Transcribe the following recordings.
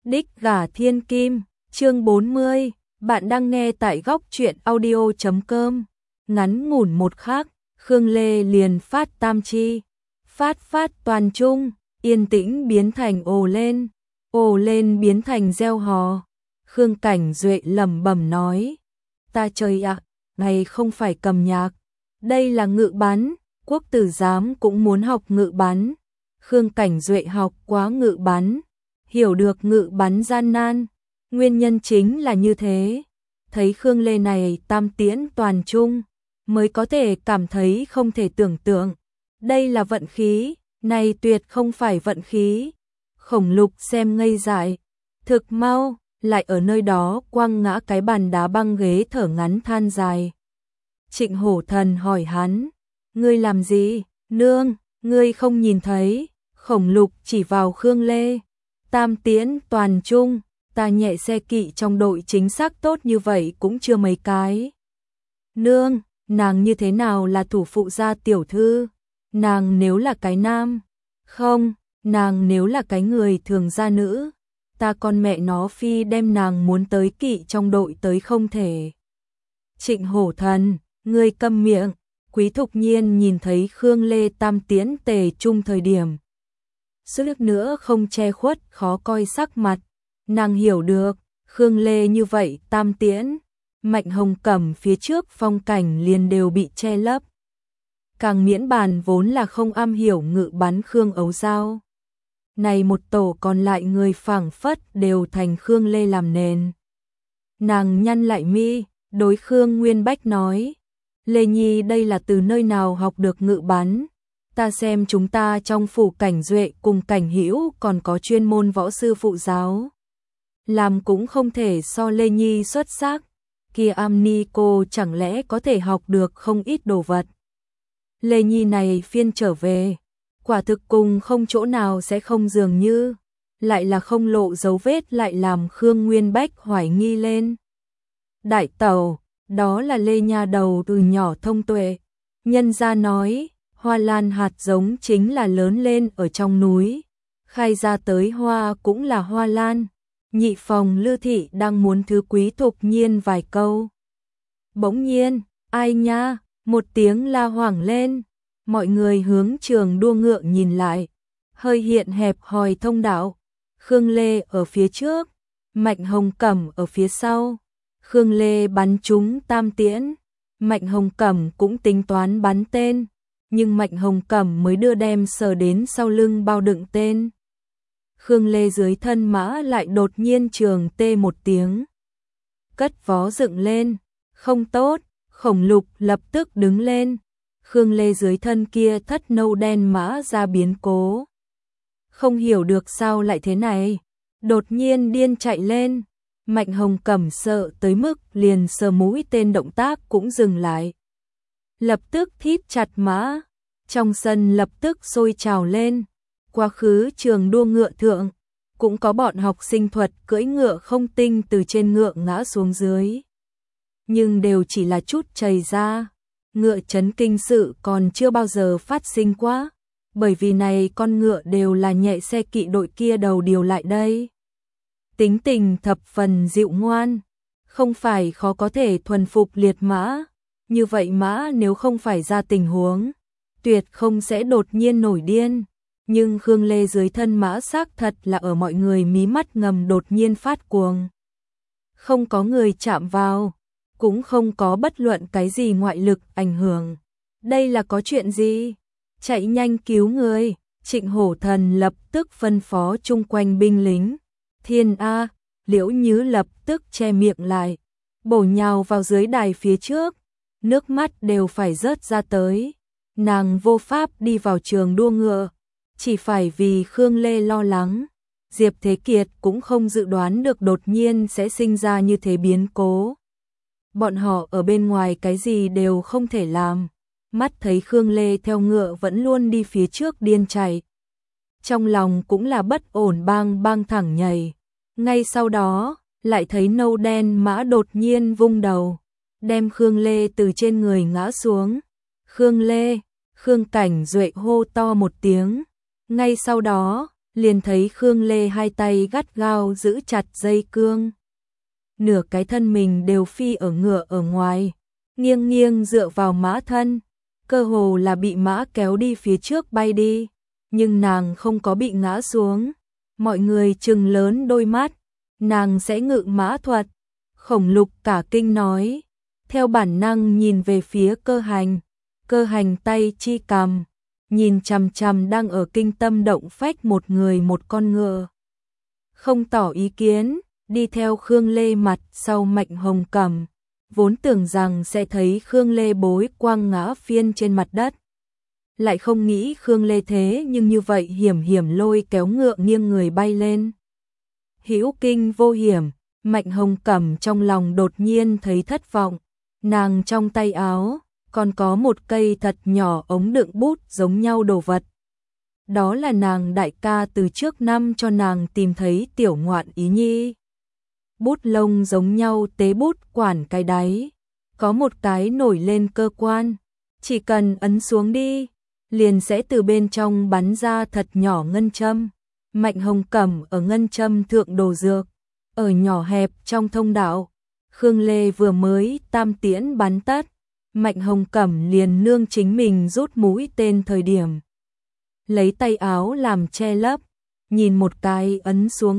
Đích gả thiên kim, chương 40, bạn đang nghe tại góc truyện audio.com. Ngắn ngủn một khắc, Khương Lê liền phát tam chi, phát toàn trung, yên tĩnh biến thành ồ lên biến thành reo hò. Khương Cảnh Duệ lẩm bẩm nói, ta trời ạ, này không phải cầm nhạc, đây là ngự bắn, quốc tử giám cũng muốn học ngự bắn. Khương Cảnh Duệ học quá ngự bắn, hiểu được ngự bắn gian nan, nguyên nhân chính là như thế. Thấy Khương Lê này tam tiễn toàn trung, mới có thể cảm thấy không thể tưởng tượng. Đây là vận khí, này tuyệt không phải vận khí. Khổng Lục xem ngây dại, thực mau, lại ở nơi đó quăng ngã cái bàn đá băng ghế thở ngắn than dài. Trịnh Hổ Thần hỏi hắn, ngươi làm gì, nương, ngươi không nhìn thấy. Khổng Lục chỉ vào Khương Lê, tam tiễn toàn trung, ta nhẹ xe kỵ trong đội chính xác tốt như vậy cũng chưa mấy cái. Nương, nàng như thế nào là thủ phụ gia tiểu thư? Nàng nếu là cái nam, không, nàng nếu là cái người thường gia nữ, ta con mẹ nó phi đem nàng muốn tới kỵ trong đội tới không thể. Trịnh Hổ Thần, ngươi câm miệng. Quý Thục Nhiên nhìn thấy Khương Lê tam tiễn tề trung thời điểm, sức nữa không che khuất khó coi sắc mặt. Nàng hiểu được, Khương Lê như vậy tam tiễn, Mạnh Hồng Cẩm phía trước phong cảnh liền đều bị che lấp. Càng miễn bàn vốn là không am hiểu ngự bắn Khương Ấu Giao. Này một tổ còn lại người phảng phất đều thành Khương Lê làm nền. Nàng nhăn lại mi, đối Khương Nguyên Bách nói, Lê Nhi đây là từ nơi nào học được ngự bắn? Ta xem chúng ta trong phủ Cảnh Duệ cùng Cảnh Hữu còn có chuyên môn võ sư phụ giáo. Làm cũng không thể so Lê Nhi xuất sắc, kia Am-ni cô chẳng lẽ có thể học được không ít đồ vật. Lê Nhi này phiên trở về, quả thực cùng không chỗ nào sẽ không dường như, lại là không lộ dấu vết lại làm Khương Nguyên Bách hoài nghi lên. Đại tẩu, đó là Lê Nha đầu từ nhỏ thông tuệ, nhân gia nói, hoa lan hạt giống chính là lớn lên ở trong núi, khai ra tới hoa cũng là hoa lan. Nhị phòng Lư thị đang muốn thứ Quý Thục Nhiên vài câu. Bỗng nhiên, ai nha, một tiếng la hoảng lên, mọi người hướng trường đua ngựa nhìn lại, hơi hiện hẹp hòi thông đạo. Khương Lê ở phía trước, Mạnh Hồng Cẩm ở phía sau. Khương Lê bắn trúng tam tiễn, Mạnh Hồng Cẩm cũng tính toán bắn tên, nhưng Mạnh Hồng Cẩm mới đưa đem sờ đến sau lưng bao đựng tên. Khương Lê dưới thân mã lại đột nhiên trường tê một tiếng, cất vó dựng lên, không tốt. Khổng Lục lập tức đứng lên, Khương Lê dưới thân kia thất nâu đen mã ra biến cố. Không hiểu được sao lại thế này, đột nhiên điên chạy lên. Mạnh Hồng Cẩm sợ tới mức liền sờ mũi tên động tác cũng dừng lại. Lập tức thít chặt mã, trong sân lập tức sôi trào lên. Quá khứ trường đua ngựa thượng, cũng có bọn học sinh thuật cưỡi ngựa không tinh từ trên ngựa ngã xuống dưới. Nhưng đều chỉ là chút chày ra, ngựa chấn kinh sự còn chưa bao giờ phát sinh quá, bởi vì này con ngựa đều là nhẹ xe kỵ đội kia đầu điều lại đây. Tính tình thập phần dịu ngoan, không phải khó có thể thuần phục liệt mã, như vậy mã nếu không phải ra tình huống, tuyệt không sẽ đột nhiên nổi điên. Nhưng Khương Lê dưới thân mã xác thật là ở mọi người mí mắt ngầm đột nhiên phát cuồng. Không có người chạm vào, cũng không có bất luận cái gì ngoại lực ảnh hưởng. Đây là có chuyện gì? Chạy nhanh cứu người. Trịnh Hổ Thần lập tức phân phó chung quanh binh lính. Thiên A, Liễu Nhứ lập tức che miệng lại, bổ nhào vào dưới đài phía trước, nước mắt đều phải rớt ra tới. Nàng vô pháp đi vào trường đua ngựa, chỉ phải vì Khương Lê lo lắng. Diệp Thế Kiệt cũng không dự đoán được đột nhiên sẽ sinh ra như thế biến cố. Bọn họ ở bên ngoài cái gì đều không thể làm, mắt thấy Khương Lê theo ngựa vẫn luôn đi phía trước điên chạy. Trong lòng cũng là bất ổn bang bang thẳng nhảy. Ngay sau đó, lại thấy nâu đen mã đột nhiên vung đầu, đem Khương Lê từ trên người ngã xuống. Khương Lê, Khương Cảnh Duệ hô to một tiếng. Ngay sau đó, liền thấy Khương Lê hai tay gắt gao giữ chặt dây cương. Nửa cái thân mình đều phi ở ngựa ở ngoài, nghiêng nghiêng dựa vào mã thân, cơ hồ là bị mã kéo đi phía trước bay đi, nhưng nàng không có bị ngã xuống. Mọi người trừng lớn đôi mắt, nàng sẽ ngự mã thuật. Khổng Lục cả kinh nói, theo bản năng nhìn về phía Cơ Hành tay chi cầm, nhìn chằm chằm đang ở kinh tâm động phách một người một con ngựa. Không tỏ ý kiến, đi theo Khương Lê mặt sau Mạnh Hồng Cẩm, vốn tưởng rằng sẽ thấy Khương Lê bối quang ngã phiên trên mặt đất. Lại không nghĩ Khương Lê thế nhưng như vậy hiểm hiểm lôi kéo ngựa nghiêng người bay lên. Hữu kinh vô hiểm, Mạnh Hồng Cẩm trong lòng đột nhiên thấy thất vọng, nàng trong tay áo còn có một cây thật nhỏ ống đựng bút giống nhau đồ vật. Đó là nàng đại ca từ trước năm cho nàng tìm thấy tiểu ngoạn ý nhi. Bút lông giống nhau tế bút quản cái đáy, có một cái nổi lên cơ quan, chỉ cần ấn xuống đi, liền sẽ từ bên trong bắn ra thật nhỏ ngân châm. Mạnh Hồng Cẩm ở ngân châm thượng đồ dược, ở nhỏ hẹp trong thông đạo. Khương Lê vừa mới tam tiễn bắn tất, Mạnh Hồng Cẩm liền nương chính mình rút mũi tên thời điểm. Lấy tay áo làm che lấp, nhìn một cái ấn xuống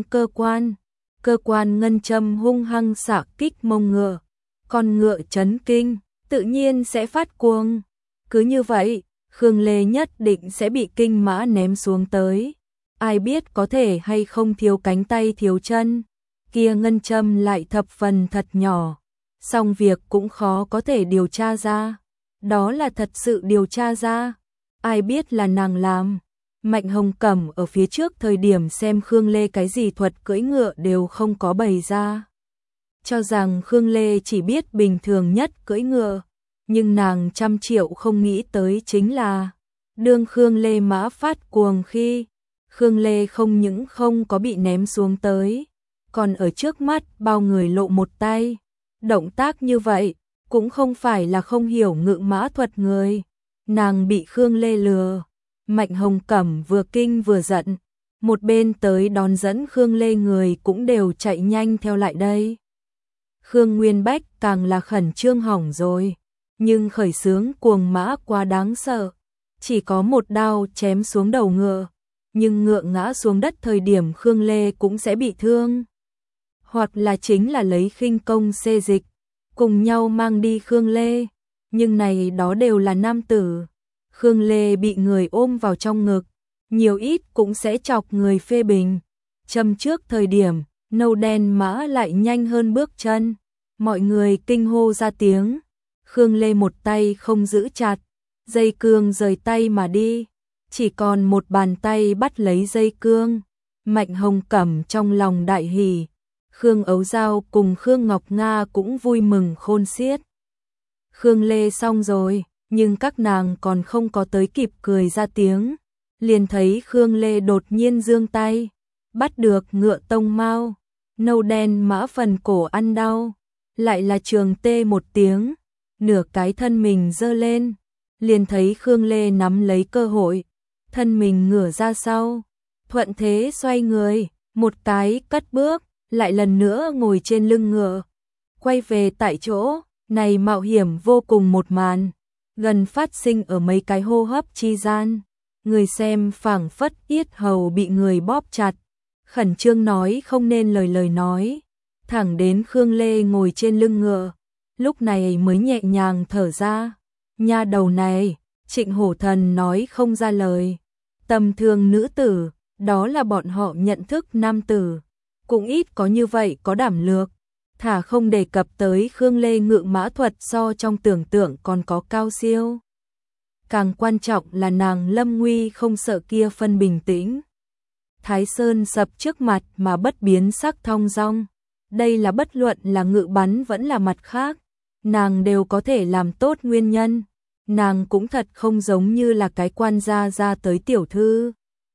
cơ quan ngân châm hung hăng xạ kích mông ngựa. Con ngựa chấn kinh, tự nhiên sẽ phát cuồng. Cứ như vậy, Khương Lê nhất định sẽ bị kinh mã ném xuống tới. Ai biết có thể hay không thiếu cánh tay thiếu chân, kia ngân châm lại thập phần thật nhỏ, xong việc cũng khó có thể điều tra ra. Đó là thật sự điều tra ra, ai biết là nàng làm. Mạnh Hồng Cẩm ở phía trước thời điểm xem Khương Lê cái gì thuật cưỡi ngựa đều không có bày ra, cho rằng Khương Lê chỉ biết bình thường nhất cưỡi ngựa, nhưng nàng trăm triệu không nghĩ tới chính là đương Khương Lê mã phát cuồng khi, Khương Lê không những không có bị ném xuống tới, còn ở trước mắt bao người lộ một tay. Động tác như vậy cũng không phải là không hiểu ngự mã thuật người, nàng bị Khương Lê lừa. Mạnh Hồng Cẩm vừa kinh vừa giận, một bên tới đón dẫn Khương Lê người cũng đều chạy nhanh theo lại đây. Khương Nguyên Bách càng là khẩn trương hỏng rồi, nhưng khởi sướng cuồng mã quá đáng sợ, chỉ có một đao chém xuống đầu ngựa, nhưng ngựa ngã xuống đất thời điểm Khương Lê cũng sẽ bị thương. Hoặc là chính là lấy khinh công xê dịch, cùng nhau mang đi Khương Lê, nhưng này đó đều là nam tử. Khương Lê bị người ôm vào trong ngực, nhiều ít cũng sẽ chọc người phê bình. Châm trước thời điểm, nâu đen mã lại nhanh hơn bước chân, mọi người kinh hô ra tiếng. Khương Lê một tay không giữ chặt, dây cương rời tay mà đi, chỉ còn một bàn tay bắt lấy dây cương. Mạnh Hồng Cẩm trong lòng đại hỉ, Khương Ấu Giao cùng Khương Ngọc Nga cũng vui mừng khôn xiết. Khương Lê xong rồi, nhưng các nàng còn không có tới kịp cười ra tiếng, liền thấy Khương Lê đột nhiên giương tay, bắt được ngựa tông mao, nâu đen mã phần cổ ăn đau, lại là trường tê một tiếng, nửa cái thân mình giơ lên, liền thấy Khương Lê nắm lấy cơ hội, thân mình ngửa ra sau, thuận thế xoay người, một cái cất bước, lại lần nữa ngồi trên lưng ngựa, quay về tại chỗ. Này mạo hiểm vô cùng một màn, gần phát sinh ở mấy cái hô hấp chi gian, người xem phảng phất yết hầu bị người bóp chặt, khẩn trương nói không nên lời nói, thẳng đến Khương Lê ngồi trên lưng ngựa, lúc này mới nhẹ nhàng thở ra. Nha đầu này, Trịnh Hổ Thần nói không ra lời, tầm thường nữ tử, đó là bọn họ nhận thức nam tử, cũng ít có như vậy có đảm lược. Thả không đề cập tới Khương Lê ngự mã thuật so trong tưởng tượng còn có cao siêu. Càng quan trọng là nàng lâm nguy không sợ kia phân bình tĩnh. Thái Sơn sập trước mặt mà bất biến sắc thong dong. Đây là bất luận là ngự bắn vẫn là mặt khác, nàng đều có thể làm tốt nguyên nhân. Nàng cũng thật không giống như là cái quan gia ra tới tiểu thư.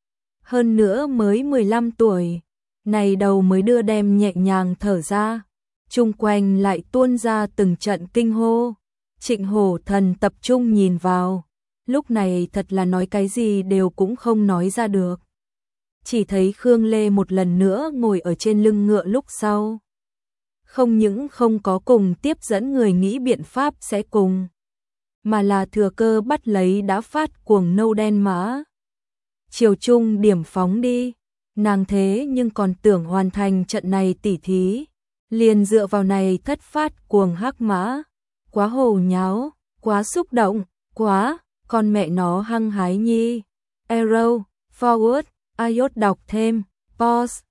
Hơn nữa mới 15 tuổi, này đầu mới đưa đem nhẹ nhàng thở ra. Chung quanh lại tuôn ra từng trận kinh hô. Trịnh Hổ Thần tập trung nhìn vào, lúc này thật là nói cái gì đều cũng không nói ra được. chỉ thấy Khương Lê một lần nữa ngồi ở trên lưng ngựa lúc sau. Không những không có cùng tiếp dẫn người nghĩ biện pháp sẽ cùng, mà là thừa cơ bắt lấy đã phát cuồng nâu đen mã. Chiều trung điểm phóng đi, nàng thế nhưng còn tưởng hoàn thành trận này tỉ thí, liền dựa vào này thất phát cuồng hắc mã. Quá hồ nháo, quá xúc động, quá, con mẹ nó hăng hái nhi. Arrow, forward, iốt đọc thêm, pause,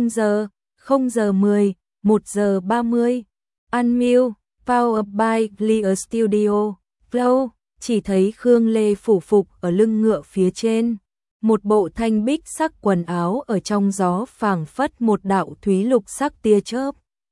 0 giờ 10, 1 giờ 30, unmute, powered by Clear Studio, flow, chỉ thấy Khương Lê phủ phục ở lưng ngựa phía trên. Một bộ thanh bích sắc quần áo ở trong gió phảng phất một đạo thúy lục sắc tia chớp.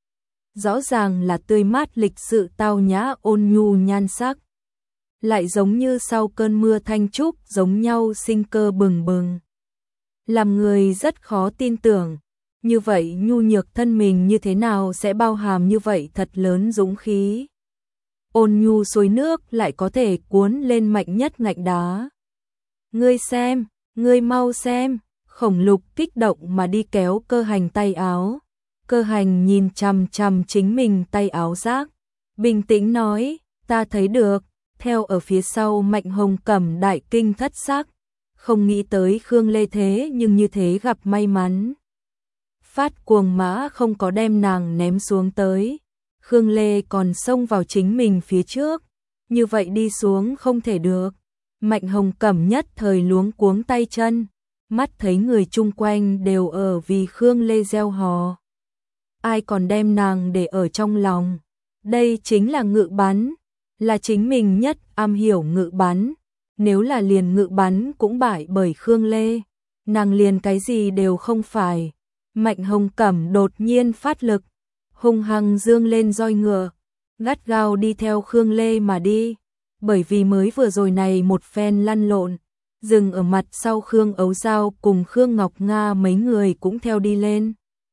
Rõ ràng là tươi mát lịch sự tao nhã ôn nhu nhan sắc. Lại giống như sau cơn mưa thanh trúc giống nhau sinh cơ bừng bừng. Làm người rất khó tin tưởng, như vậy nhu nhược thân mình như thế nào sẽ bao hàm như vậy thật lớn dũng khí. Ôn nhu suối nước lại có thể cuốn lên mạnh nhất ngạnh đá. Ngươi xem, ngươi mau xem, Khổng Lục kích động mà đi kéo Cơ Hành tay áo. Cơ Hành nhìn chằm chằm chính mình tay áo rác, bình tĩnh nói, ta thấy được. Theo ở phía sau Mạnh Hồng Cẩm đại kinh thất sắc, không nghĩ tới Khương Lê thế nhưng như thế gặp may mắn. Phát cuồng mã không có đem nàng ném xuống tới, Khương Lê còn xông vào chính mình phía trước, như vậy đi xuống không thể được. Mạnh Hồng Cẩm nhất thời luống cuống tay chân, mắt thấy người chung quanh đều ở vì Khương Lê gieo hò. Ai còn đem nàng để ở trong lòng, đây chính là ngự bắn, là chính mình nhất am hiểu ngự bắn, nếu là liền ngự bắn cũng bại bởi Khương Lê, nàng liền cái gì đều không phải. Mạnh Hồng Cẩm đột nhiên phát lực, hung hăng dương lên roi ngựa, gắt gao đi theo Khương Lê mà đi, bởi vì mới vừa rồi này một phen lăn lộn, dừng ở mặt sau Khương Ấu Giao cùng Khương Ngọc Nga mấy người cũng theo đi lên.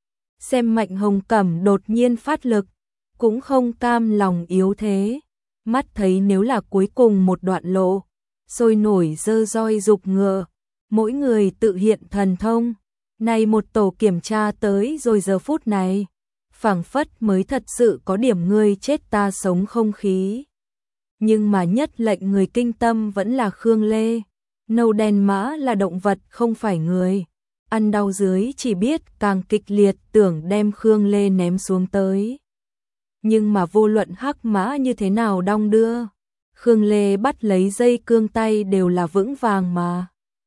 Xem Mạnh Hồng Cẩm đột nhiên phát lực, cũng không cam lòng yếu thế, mắt thấy nếu là cuối cùng một đoạn lộ, sôi nổi dơ roi dục ngựa, mỗi người tự hiện thần thông. Này một tổ kiểm tra tới rồi giờ phút này, phảng phất mới thật sự có điểm ngươi chết ta sống không khí. Nhưng mà nhất lệnh người kinh tâm vẫn là Khương Lê. Nâu đen mã là động vật không phải người. Ăn đau dưới chỉ biết càng kịch liệt tưởng đem Khương Lê ném xuống tới. Nhưng mà vô luận hắc mã như thế nào đong đưa, Khương Lê bắt lấy dây cương tay đều là vững vàng mà.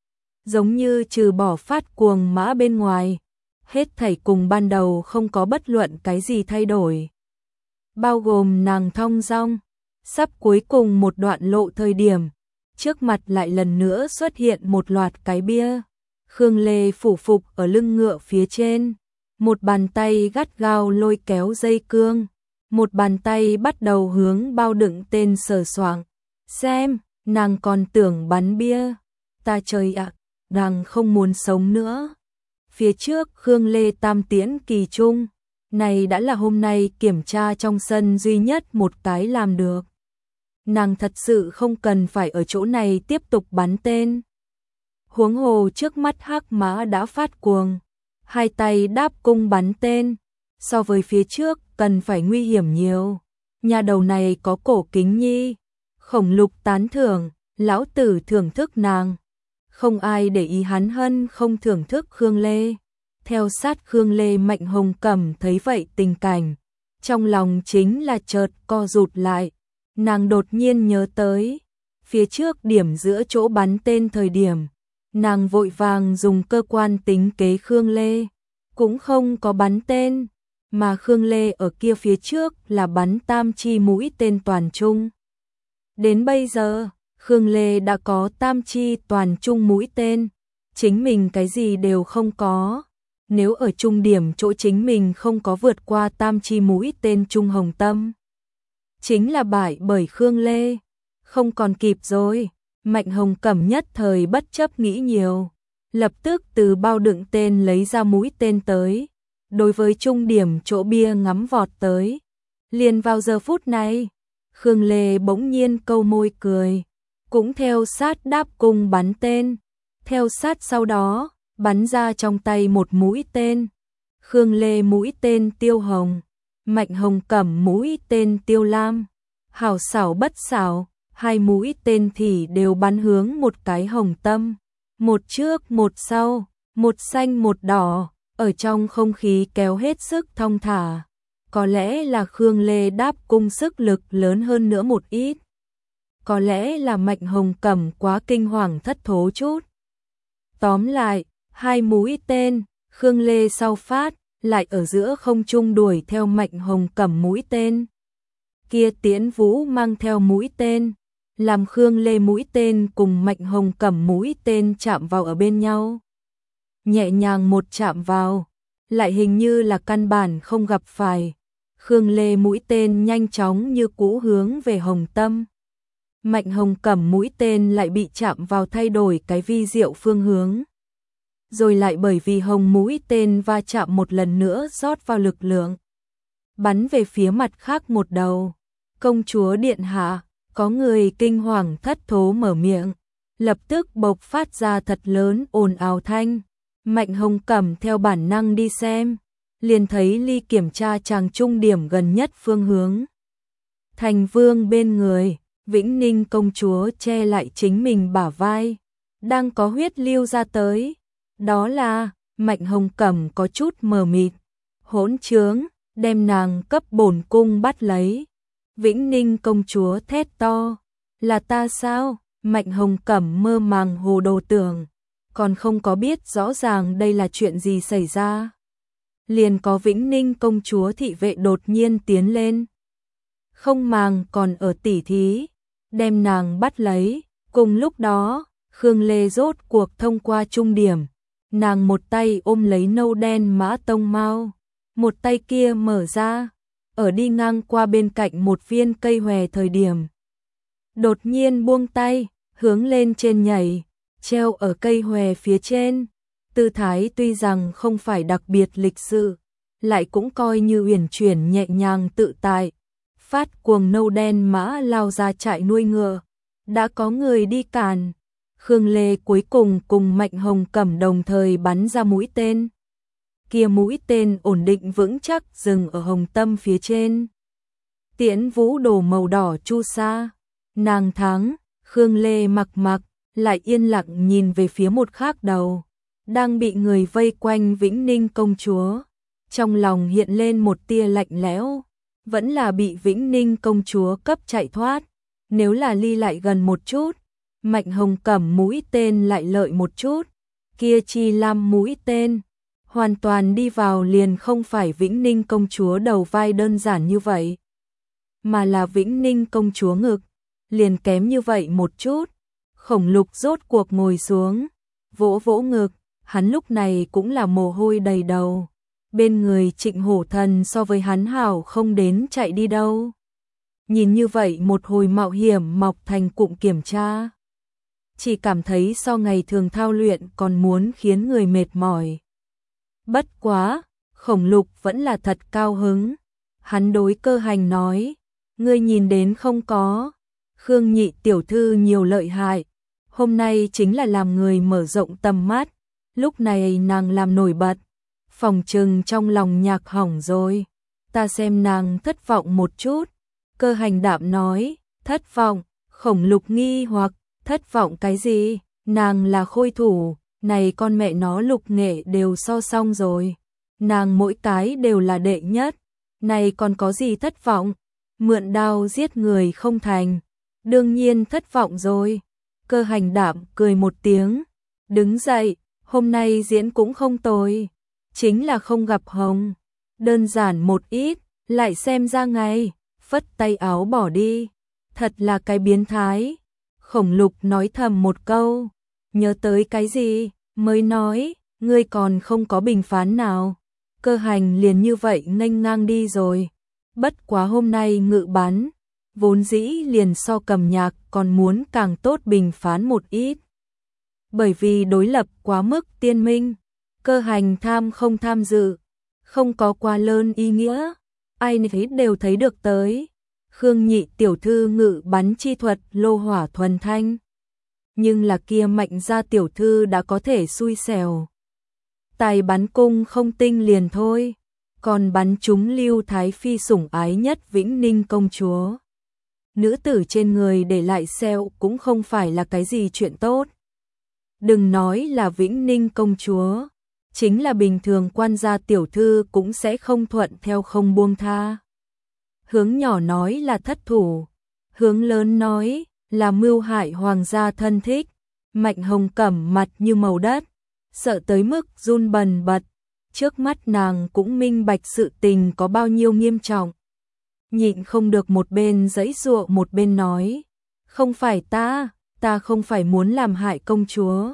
Giống như trừ bỏ phát cuồng mã bên ngoài, hết thảy cùng ban đầu không có bất luận cái gì thay đổi. Bao gồm nàng thong dong, sắp cuối cùng một đoạn lộ thời điểm, trước mặt lại lần nữa xuất hiện một loạt cái bia. Khương Lê phủ phục ở lưng ngựa phía trên, một bàn tay gắt gao lôi kéo dây cương, một bàn tay bắt đầu hướng bao đựng tên sờ soạng. Xem, nàng còn tưởng bắn bia, ta trời ạ, nàng không muốn sống nữa. Phía trước Khương Lê tam tiễn kỳ trung, này đã là hôm nay kiểm tra trong sân duy nhất một cái làm được. Nàng thật sự không cần phải ở chỗ này tiếp tục bắn tên. Huống hồ trước mắt hắc mã đã phát cuồng, hai tay đáp cung bắn tên, so với phía trước cần phải nguy hiểm nhiều. Nhà đầu này có cổ kính nhi, Khổng Lục tán thưởng, lão tử thưởng thức nàng. Không ai để ý hắn hơn không thưởng thức Khương Lê. Theo sát Khương Lê Mạnh Hồng Cẩm thấy vậy tình cảnh, trong lòng chính là chợt co rụt lại. Nàng đột nhiên nhớ tới, phía trước điểm giữa chỗ bắn tên thời điểm, nàng vội vàng dùng cơ quan tính kế Khương Lê, cũng không có bắn tên, mà Khương Lê ở kia phía trước là bắn tam chi mũi tên toàn trung. Đến bây giờ, Khương Lê đã có tam chi toàn trung mũi tên, chính mình cái gì đều không có. Nếu ở trung điểm chỗ chính mình không có vượt qua tam chi mũi tên trung hồng tâm, chính là bại bởi Khương Lê. Không còn kịp rồi, Mạnh Hồng Cẩm nhất thời bất chấp nghĩ nhiều, lập tức từ bao đựng tên lấy ra mũi tên tới, đối với trung điểm chỗ bia ngắm vọt tới. Liền vào giờ phút này, Khương Lê bỗng nhiên câu môi cười, cũng theo sát đáp cung bắn tên. Theo sát sau đó, bắn ra trong tay một mũi tên. Khương Lê mũi tên tiêu hồng, Mạnh Hồng Cẩm mũi tên tiêu lam. Hảo xảo bất xảo, hai mũi tên thì đều bắn hướng một cái hồng tâm. Một trước một sau, một xanh một đỏ, ở trong không khí kéo hết sức thong thả. Có lẽ là Khương Lê đáp cung sức lực lớn hơn nữa một ít. Có lẽ là Mạnh Hồng Cẩm quá kinh hoàng thất thố chút. Tóm lại, hai mũi tên, Khương Lê sau phát, lại ở giữa không trung đuổi theo Mạnh Hồng Cẩm mũi tên. Kia Tiễn Vũ mang theo mũi tên, làm Khương Lê mũi tên cùng Mạnh Hồng Cẩm mũi tên chạm vào ở bên nhau. Nhẹ nhàng một chạm vào, lại hình như là căn bản không gặp phải. Khương Lê mũi tên nhanh chóng như cũ hướng về hồng tâm. Mạnh Hồng Cẩm mũi tên lại bị chạm vào thay đổi cái vi diệu phương hướng. Rồi lại bởi vì hồng mũi tên va chạm một lần nữa rót vào lực lượng. Bắn về phía mặt khác một đầu. Công chúa điện hạ, có người kinh hoàng thất thố mở miệng. Lập tức bộc phát ra thật lớn ồn ào thanh. Mạnh Hồng Cẩm theo bản năng đi xem. Liền thấy Ly kiểm tra tràng trung điểm gần nhất phương hướng. Thành Vương bên người, Vĩnh Ninh công chúa che lại chính mình bả vai. Đang có huyết lưu ra tới. Đó là, Mạnh Hồng Cẩm có chút mờ mịt. Hỗn trướng, đem nàng cấp bổn cung bắt lấy. Vĩnh Ninh công chúa thét to. Là ta sao? Mạnh Hồng Cẩm mơ màng hồ đồ tưởng. Còn không có biết rõ ràng đây là chuyện gì xảy ra. Liền có Vĩnh Ninh công chúa thị vệ đột nhiên tiến lên. Không màng còn ở tỉ thí, đem nàng bắt lấy. Cùng lúc đó, Khương Lê rốt cuộc thông qua trung điểm. Nàng một tay ôm lấy nâu đen mã tông mao, một tay kia mở ra, ở đi ngang qua bên cạnh một viên cây hòe thời điểm. Đột nhiên buông tay, hướng lên trên nhảy, treo ở cây hòe phía trên. Tư thái tuy rằng không phải đặc biệt lịch sự, lại cũng coi như uyển chuyển nhẹ nhàng tự tại. Phát cuồng nâu đen mã lao ra trại nuôi ngựa. Đã có người đi cản. Khương Lê cuối cùng cùng Mạnh Hồng Cẩm đồng thời bắn ra mũi tên. Kia mũi tên ổn định vững chắc dừng ở hồng tâm phía trên. Tiễn Vũ đổ màu đỏ chu sa. Nàng thắng, Khương Lê mặc lại yên lặng nhìn về phía một khác đầu. Đang bị người vây quanh Vĩnh Ninh công chúa. Trong lòng hiện lên một tia lạnh lẽo. Vẫn là bị Vĩnh Ninh công chúa cấp chạy thoát. Nếu là ly lại gần một chút, Mạnh Hồng Cẩm mũi tên lại lợi một chút. Kia chi lam mũi tên, hoàn toàn đi vào liền không phải Vĩnh Ninh công chúa đầu vai đơn giản như vậy. Mà là Vĩnh Ninh công chúa ngực, liền kém như vậy một chút. Khổng Lục rốt cuộc ngồi xuống, vỗ vỗ ngực, hắn lúc này cũng là mồ hôi đầy đầu. Bên người Trịnh Hổ Thần so với hắn hảo không đến chạy đi đâu. Nhìn như vậy một hồi mạo hiểm mọc thành cụm kiểm tra. Chỉ cảm thấy so ngày thường thao luyện còn muốn khiến người mệt mỏi. Bất quá, Khổng Lục vẫn là thật cao hứng. Hắn đối Cơ Hành nói, ngươi nhìn đến không có, Khương nhị tiểu thư nhiều lợi hại. Hôm nay chính là làm người mở rộng tầm mắt. Lúc này nàng làm nổi bật, phòng trừng trong lòng nhạc hỏng rồi. Ta xem nàng thất vọng một chút. Cơ Hành đạm nói, thất vọng. Khổng Lục nghi hoặc, thất vọng cái gì? Nàng là khôi thủ, này con mẹ nó Lục nghệ đều so xong rồi. Nàng mỗi cái đều là đệ nhất, này còn có gì thất vọng? Mượn đao giết người không thành, đương nhiên thất vọng rồi. Cơ Hành đạm cười một tiếng, đứng dậy, hôm nay diễn cũng không tồi, chính là không gặp hồng. Đơn giản một ít, lại xem ra ngay, phất tay áo bỏ đi, thật là cái biến thái. Khổng Lục nói thầm một câu, nhớ tới cái gì, mới nói, ngươi còn không có bình phán nào. Cơ Hành liền như vậy nghênh ngang đi rồi. Bất quá hôm nay ngự bắn, vốn dĩ liền so cầm nhạc còn muốn càng tốt bình phán một ít. Bởi vì đối lập quá mức tiên minh, Cơ Hành tham không tham dự, không có quá lớn ý nghĩa, ai thấy đều thấy được tới. Khương nhị tiểu thư ngự bắn chi thuật lô hỏa thuần thanh. Nhưng là kia Mạnh gia tiểu thư đã có thể xui xẻo, Tài bắn cung không tinh liền thôi, còn bắn trúng Lưu Thái Phi sủng ái nhất Vĩnh Ninh công chúa. Nữ tử trên người để lại sẹo cũng không phải là cái gì chuyện tốt. Đừng nói là Vĩnh Ninh công chúa, chính là bình thường quan gia tiểu thư cũng sẽ không thuận theo không buông tha. Hướng nhỏ nói là thất thủ, hướng lớn nói là mưu hại hoàng gia thân thích. Mạnh Hồng Cẩm mặt như màu đất, sợ tới mức run bần bật, trước mắt nàng cũng minh bạch sự tình có bao nhiêu nghiêm trọng. Nhịn không được một bên giãy giụa một bên nói, không phải ta không phải muốn làm hại công chúa,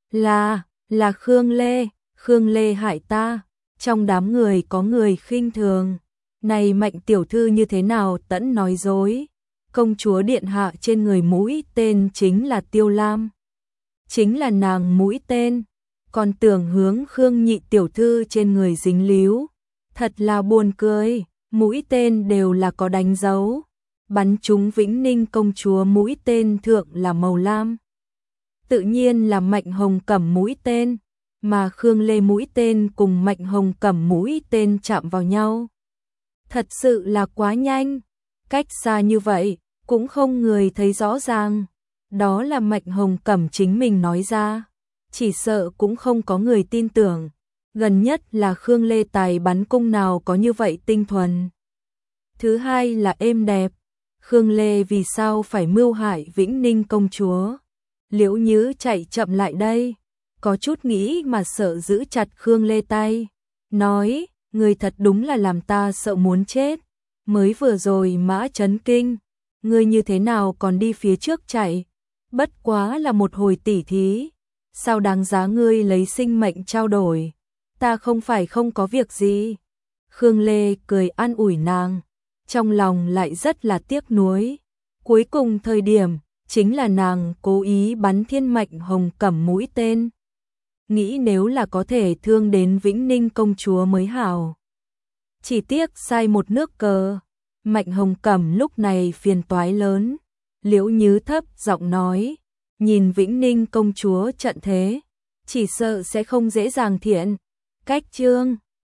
là Khương Lê hại ta. Trong đám người có người khinh thường, này Mạnh tiểu thư như thế nào tẫn nói dối, công chúa điện hạ trên người mũi tên chính là Tiêu Lam, chính là nàng mũi tên, còn tưởng hướng Khương nhị tiểu thư trên người dính líu, thật là buồn cười, mũi tên đều là có đánh dấu, bắn trúng Vĩnh Ninh công chúa mũi tên thượng là màu lam. Tự nhiên là Mạnh Hồng Cẩm mũi tên, mà Khương Lê mũi tên cùng Mạnh Hồng Cẩm mũi tên chạm vào nhau. Thật sự là quá nhanh, cách xa như vậy, cũng không người thấy rõ ràng. Đó là Mạnh Hồng Cẩm chính mình nói ra, chỉ sợ cũng không có người tin tưởng. Gần nhất là Khương Lê tài bắn cung nào có như vậy tinh thuần. Thứ hai là êm đẹp, Khương Lê vì sao phải mưu hại Vĩnh Ninh công chúa. Liễu Nhứ chạy chậm lại đây, có chút nghĩ mà sợ giữ chặt Khương Lê tay, nói, người thật đúng là làm ta sợ muốn chết, mới vừa rồi mã chấn kinh, ngươi như thế nào còn đi phía trước chạy, bất quá là một hồi tỉ thí, sao đáng giá ngươi lấy sinh mệnh trao đổi, ta không phải không có việc gì. Khương Lê cười an ủi nàng, trong lòng lại rất là tiếc nuối, cuối cùng thời điểm, chính là nàng cố ý bắn Thiên Mạnh Hồng Cẩm mũi tên. Nghĩ nếu là có thể thương đến Vĩnh Ninh công chúa mới hảo. Chỉ tiếc sai một nước cờ, Mạnh Hồng Cẩm lúc này phiền toái lớn. Liễu Nhứ thấp giọng nói, nhìn Vĩnh Ninh công chúa trận thế, chỉ sợ sẽ không dễ dàng thiện. Cách chương